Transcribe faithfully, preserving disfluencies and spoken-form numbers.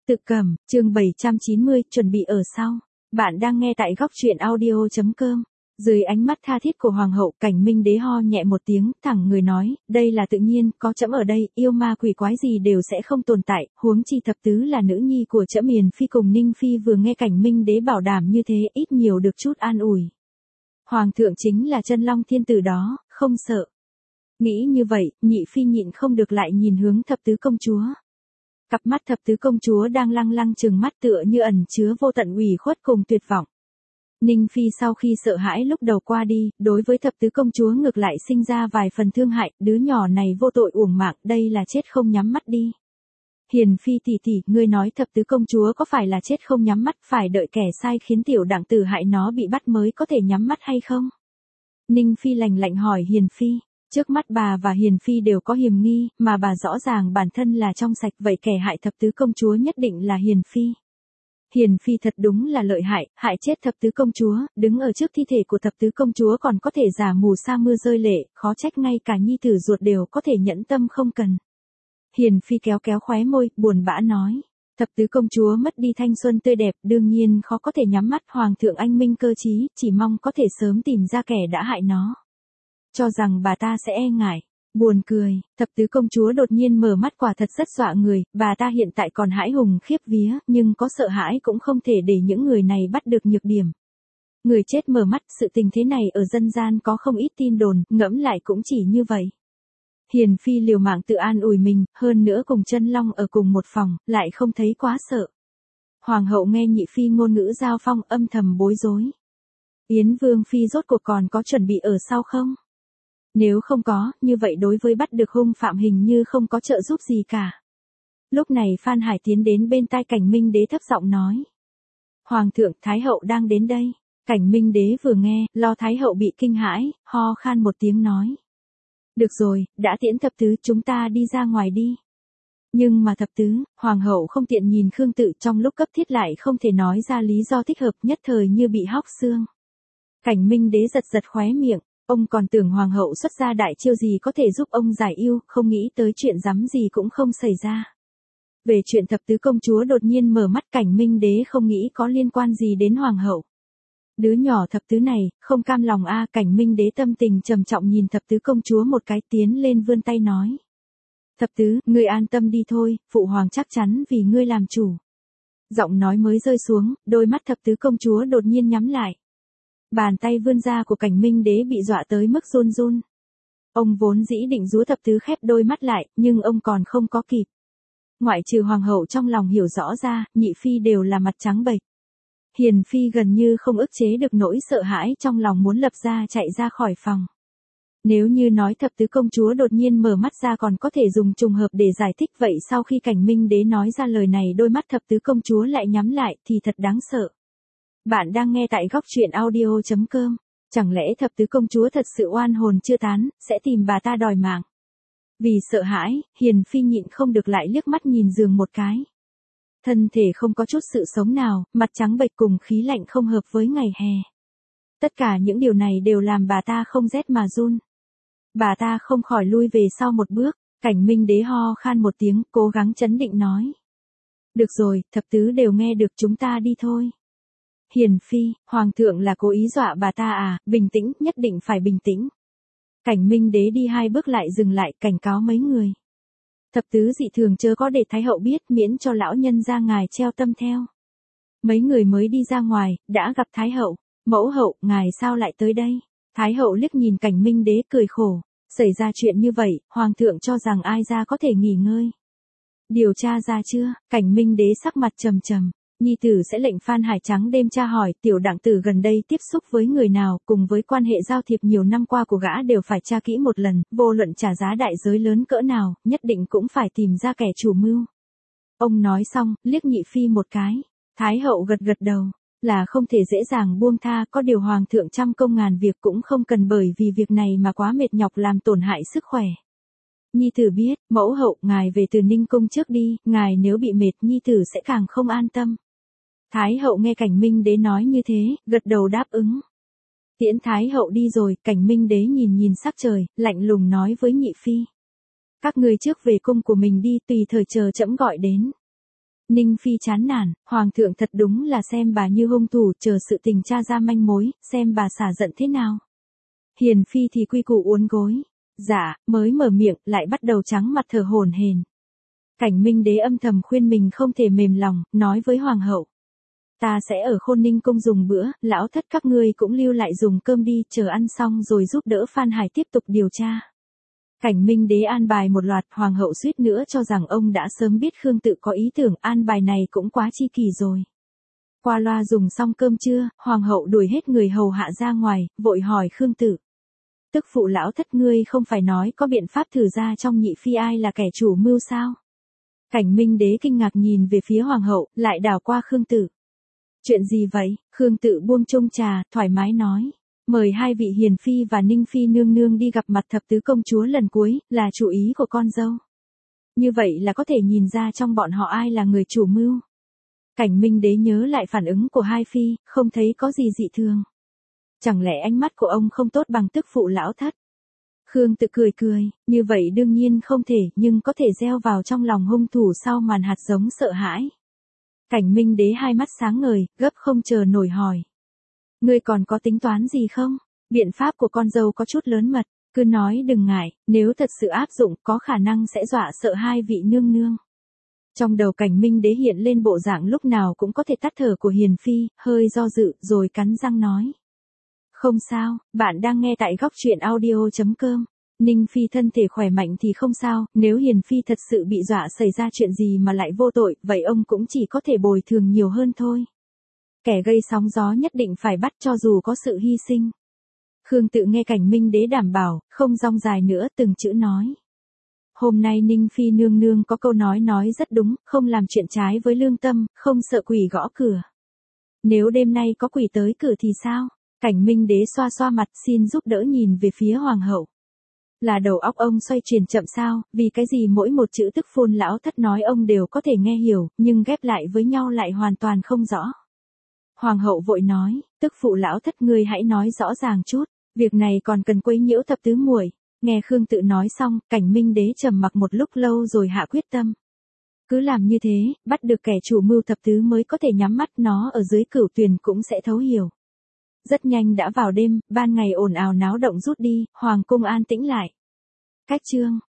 Tự Cầm, chương bảy trăm chín mươi, chuẩn bị ở sau. Bạn đang nghe tại góc truyện audio.com. Dưới ánh mắt tha thiết của hoàng hậu, Cảnh Minh Đế ho nhẹ một tiếng, thẳng người nói, đây là tự nhiên, có trẫm ở đây, yêu ma quỷ quái gì đều sẽ không tồn tại, huống chi thập tứ là nữ nhi của trẫm. Hiền Phi cùng Ninh Phi vừa nghe Cảnh Minh Đế bảo đảm như thế, ít nhiều được chút an ủi. Hoàng thượng chính là chân long thiên tử đó, không sợ. Nghĩ như vậy, Nhị Phi nhịn không được lại nhìn hướng thập tứ công chúa. Cặp mắt thập tứ công chúa đang lăng lăng trừng mắt tựa như ẩn chứa vô tận ủy khuất cùng tuyệt vọng. Ninh Phi sau khi sợ hãi lúc đầu qua đi, đối với thập tứ công chúa ngược lại sinh ra vài phần thương hại, đứa nhỏ này vô tội uổng mạng, đây là chết không nhắm mắt đi. Hiền Phi tỷ tỷ, ngươi nói thập tứ công chúa có phải là chết không nhắm mắt, phải đợi kẻ sai khiến tiểu đặng tử hại nó bị bắt mới có thể nhắm mắt hay không? Ninh Phi lạnh lạnh hỏi Hiền Phi. Trước mắt bà và Hiền Phi đều có hiềm nghi, mà bà rõ ràng bản thân là trong sạch, vậy kẻ hại thập tứ công chúa nhất định là Hiền Phi. Hiền Phi thật đúng là lợi hại, hại chết thập tứ công chúa, đứng ở trước thi thể của thập tứ công chúa còn có thể giả mù sa mưa rơi lệ, khó trách ngay cả nhi tử ruột đều có thể nhẫn tâm không cần. Hiền Phi kéo kéo khóe môi, buồn bã nói, thập tứ công chúa mất đi thanh xuân tươi đẹp, đương nhiên khó có thể nhắm mắt. Hoàng thượng anh minh cơ trí, chỉ mong có thể sớm tìm ra kẻ đã hại nó. Cho rằng bà ta sẽ e ngại. Buồn cười, thập tứ công chúa đột nhiên mở mắt quả thật rất dọa người, bà ta hiện tại còn hãi hùng khiếp vía, nhưng có sợ hãi cũng không thể để những người này bắt được nhược điểm. Người chết mở mắt, sự tình thế này ở dân gian có không ít tin đồn, ngẫm lại cũng chỉ như vậy. Hiền Phi liều mạng tự an ủi mình, hơn nữa cùng chân long ở cùng một phòng, lại không thấy quá sợ. Hoàng hậu nghe Nhị Phi ngôn ngữ giao phong âm thầm bối rối. Yến Vương Phi rốt cuộc còn có chuẩn bị ở sau không? Nếu không có, như vậy đối với bắt được hung phạm hình như không có trợ giúp gì cả. Lúc này Phan Hải tiến đến bên tai Cảnh Minh Đế thấp giọng nói. Hoàng thượng, Thái hậu đang đến đây. Cảnh Minh Đế vừa nghe, lo Thái hậu bị kinh hãi, ho khan một tiếng nói. Được rồi, đã tiễn thập tứ, chúng ta đi ra ngoài đi. Nhưng mà thập tứ, Hoàng hậu không tiện nhìn Khương Tự, trong lúc cấp thiết lại không thể nói ra lý do thích hợp, nhất thời như bị hóc xương. Cảnh Minh Đế giật giật khóe miệng. Ông còn tưởng hoàng hậu xuất ra đại chiêu gì có thể giúp ông giải ưu, không nghĩ tới chuyện rắm gì cũng không xảy ra. Về chuyện thập tứ công chúa đột nhiên mở mắt, Cảnh Minh Đế không nghĩ có liên quan gì đến hoàng hậu. Đứa nhỏ thập tứ này, không cam lòng a. Cảnh Minh Đế tâm tình trầm trọng nhìn thập tứ công chúa một cái, tiến lên vươn tay nói. Thập tứ, ngươi an tâm đi thôi, phụ hoàng chắc chắn vì ngươi làm chủ. Giọng nói mới rơi xuống, đôi mắt thập tứ công chúa đột nhiên nhắm lại. Bàn tay vươn ra của Cảnh Minh Đế bị dọa tới mức run run. Ông vốn dĩ định rúa thập tứ khép đôi mắt lại, nhưng ông còn không có kịp. Ngoại trừ hoàng hậu trong lòng hiểu rõ ra, Nhị Phi đều là mặt trắng bệch. Hiền Phi gần như không ức chế được nỗi sợ hãi trong lòng, muốn lập ra chạy ra khỏi phòng. Nếu như nói thập tứ công chúa đột nhiên mở mắt ra còn có thể dùng trùng hợp để giải thích, vậy sau khi Cảnh Minh Đế nói ra lời này đôi mắt thập tứ công chúa lại nhắm lại thì thật đáng sợ. Bạn đang nghe tại góc truyện audio.com. Chẳng lẽ thập tứ công chúa thật sự oan hồn chưa tán, sẽ tìm bà ta đòi mạng? Vì sợ hãi, Hiền Phi nhịn không được lại liếc mắt nhìn giường một cái. Thân thể không có chút sự sống nào, mặt trắng bệch cùng khí lạnh không hợp với ngày hè. Tất cả những điều này đều làm bà ta không rét mà run. Bà ta không khỏi lui về sau một bước, Cảnh Minh Đế ho khan một tiếng, cố gắng trấn định nói. Được rồi, thập tứ đều nghe được, chúng ta đi thôi. Hiền Phi, Hoàng thượng là cố ý dọa bà ta à, bình tĩnh, nhất định phải bình tĩnh. Cảnh Minh Đế đi hai bước lại dừng lại, cảnh cáo mấy người. Thập tứ dị thường chớ có để Thái hậu biết, miễn cho lão nhân ra ngài treo tâm theo. Mấy người mới đi ra ngoài, đã gặp Thái hậu. Mẫu hậu, ngài sao lại tới đây? Thái hậu liếc nhìn Cảnh Minh Đế cười khổ. Xảy ra chuyện như vậy, Hoàng thượng cho rằng ai ra có thể nghỉ ngơi. Điều tra ra chưa? Cảnh Minh Đế sắc mặt trầm trầm. Nhi tử sẽ lệnh Phan Hải trắng đêm tra hỏi tiểu đặng tử gần đây tiếp xúc với người nào, cùng với quan hệ giao thiệp nhiều năm qua của gã đều phải tra kỹ một lần, vô luận trả giá đại giới lớn cỡ nào, nhất định cũng phải tìm ra kẻ chủ mưu. Ông nói xong, liếc Nhị Phi một cái. Thái hậu gật gật đầu, là không thể dễ dàng buông tha, có điều hoàng thượng trăm công ngàn việc cũng không cần bởi vì việc này mà quá mệt nhọc làm tổn hại sức khỏe. Nhi tử biết, mẫu hậu, ngài về từ Ninh Cung trước đi, ngài nếu bị mệt Nhi tử sẽ càng không an tâm. Thái hậu nghe Cảnh Minh Đế nói như thế, gật đầu đáp ứng. Tiễn Thái hậu đi rồi, Cảnh Minh Đế nhìn nhìn sắc trời, lạnh lùng nói với Nhị Phi. Các ngươi trước về cung của mình đi, tùy thời chờ trẫm gọi đến. Ninh Phi chán nản, hoàng thượng thật đúng là xem bà như hung thủ, chờ sự tình tra ra manh mối, xem bà xả giận thế nào. Hiền Phi thì quy củ uốn gối. Dạ, mới mở miệng, lại bắt đầu trắng mặt thở hổn hển. Cảnh Minh Đế âm thầm khuyên mình không thể mềm lòng, nói với hoàng hậu. Ta sẽ ở Khôn Ninh cung dùng bữa, lão thất các ngươi cũng lưu lại dùng cơm đi, chờ ăn xong rồi giúp đỡ Phan Hải tiếp tục điều tra. Cảnh Minh Đế an bài một loạt, hoàng hậu suýt nữa cho rằng ông đã sớm biết Khương Tự có ý tưởng an bài này cũng quá chi kỳ rồi. Qua loa dùng xong cơm trưa, hoàng hậu đuổi hết người hầu hạ ra ngoài, vội hỏi Khương Tự. Tức phụ lão thất ngươi không phải nói có biện pháp thử ra trong nhị phi ai là kẻ chủ mưu sao? Cảnh Minh Đế kinh ngạc nhìn về phía hoàng hậu, lại đảo qua Khương Tự. Chuyện gì vậy? Khương Tự buông chung trà, thoải mái nói. Mời hai vị Hiền Phi và Ninh Phi nương nương đi gặp mặt thập tứ công chúa lần cuối, là chủ ý của con dâu. Như vậy là có thể nhìn ra trong bọn họ ai là người chủ mưu. Cảnh Minh Đế nhớ lại phản ứng của hai phi, không thấy có gì dị thường. Chẳng lẽ ánh mắt của ông không tốt bằng tức phụ lão thất? Khương Tự cười cười, như vậy đương nhiên không thể, nhưng có thể gieo vào trong lòng hung thủ sau màn hạt giống sợ hãi. Cảnh Minh Đế hai mắt sáng ngời, gấp không chờ nổi hỏi. Ngươi còn có tính toán gì không? Biện pháp của con dâu có chút lớn mật, cứ nói đừng ngại, nếu thật sự áp dụng có khả năng sẽ dọa sợ hai vị nương nương. Trong đầu Cảnh Minh Đế hiện lên bộ dạng lúc nào cũng có thể tắt thở của Hiền Phi, hơi do dự rồi cắn răng nói. Không sao, bạn đang nghe tại góc truyện audio chấm com. Ninh Phi thân thể khỏe mạnh thì không sao, nếu Hiền Phi thật sự bị dọa xảy ra chuyện gì mà lại vô tội, vậy ông cũng chỉ có thể bồi thường nhiều hơn thôi. Kẻ gây sóng gió nhất định phải bắt cho dù có sự hy sinh. Khương Tự nghe Cảnh Minh Đế đảm bảo, không rong dài nữa từng chữ nói. Hôm nay Ninh Phi nương nương có câu nói nói rất đúng, không làm chuyện trái với lương tâm, không sợ quỷ gõ cửa. Nếu đêm nay có quỷ tới cửa thì sao? Cảnh Minh Đế xoa xoa mặt xin giúp đỡ nhìn về phía hoàng hậu. Là đầu óc ông xoay chuyển chậm sao, vì cái gì mỗi một chữ tức phun lão thất nói ông đều có thể nghe hiểu, nhưng ghép lại với nhau lại hoàn toàn không rõ. Hoàng hậu vội nói, tức phụ lão thất ngươi hãy nói rõ ràng chút, việc này còn cần quấy nhiễu thập tứ muội. Nghe Khương Tự nói xong, Cảnh Minh Đế trầm mặc một lúc lâu rồi hạ quyết tâm. Cứ làm như thế, bắt được kẻ chủ mưu thập tứ mới có thể nhắm mắt, nó ở dưới cửu tuyền cũng sẽ thấu hiểu. Rất nhanh đã vào đêm, ban ngày ồn ào náo động rút đi, hoàng cung an tĩnh lại. Cách chương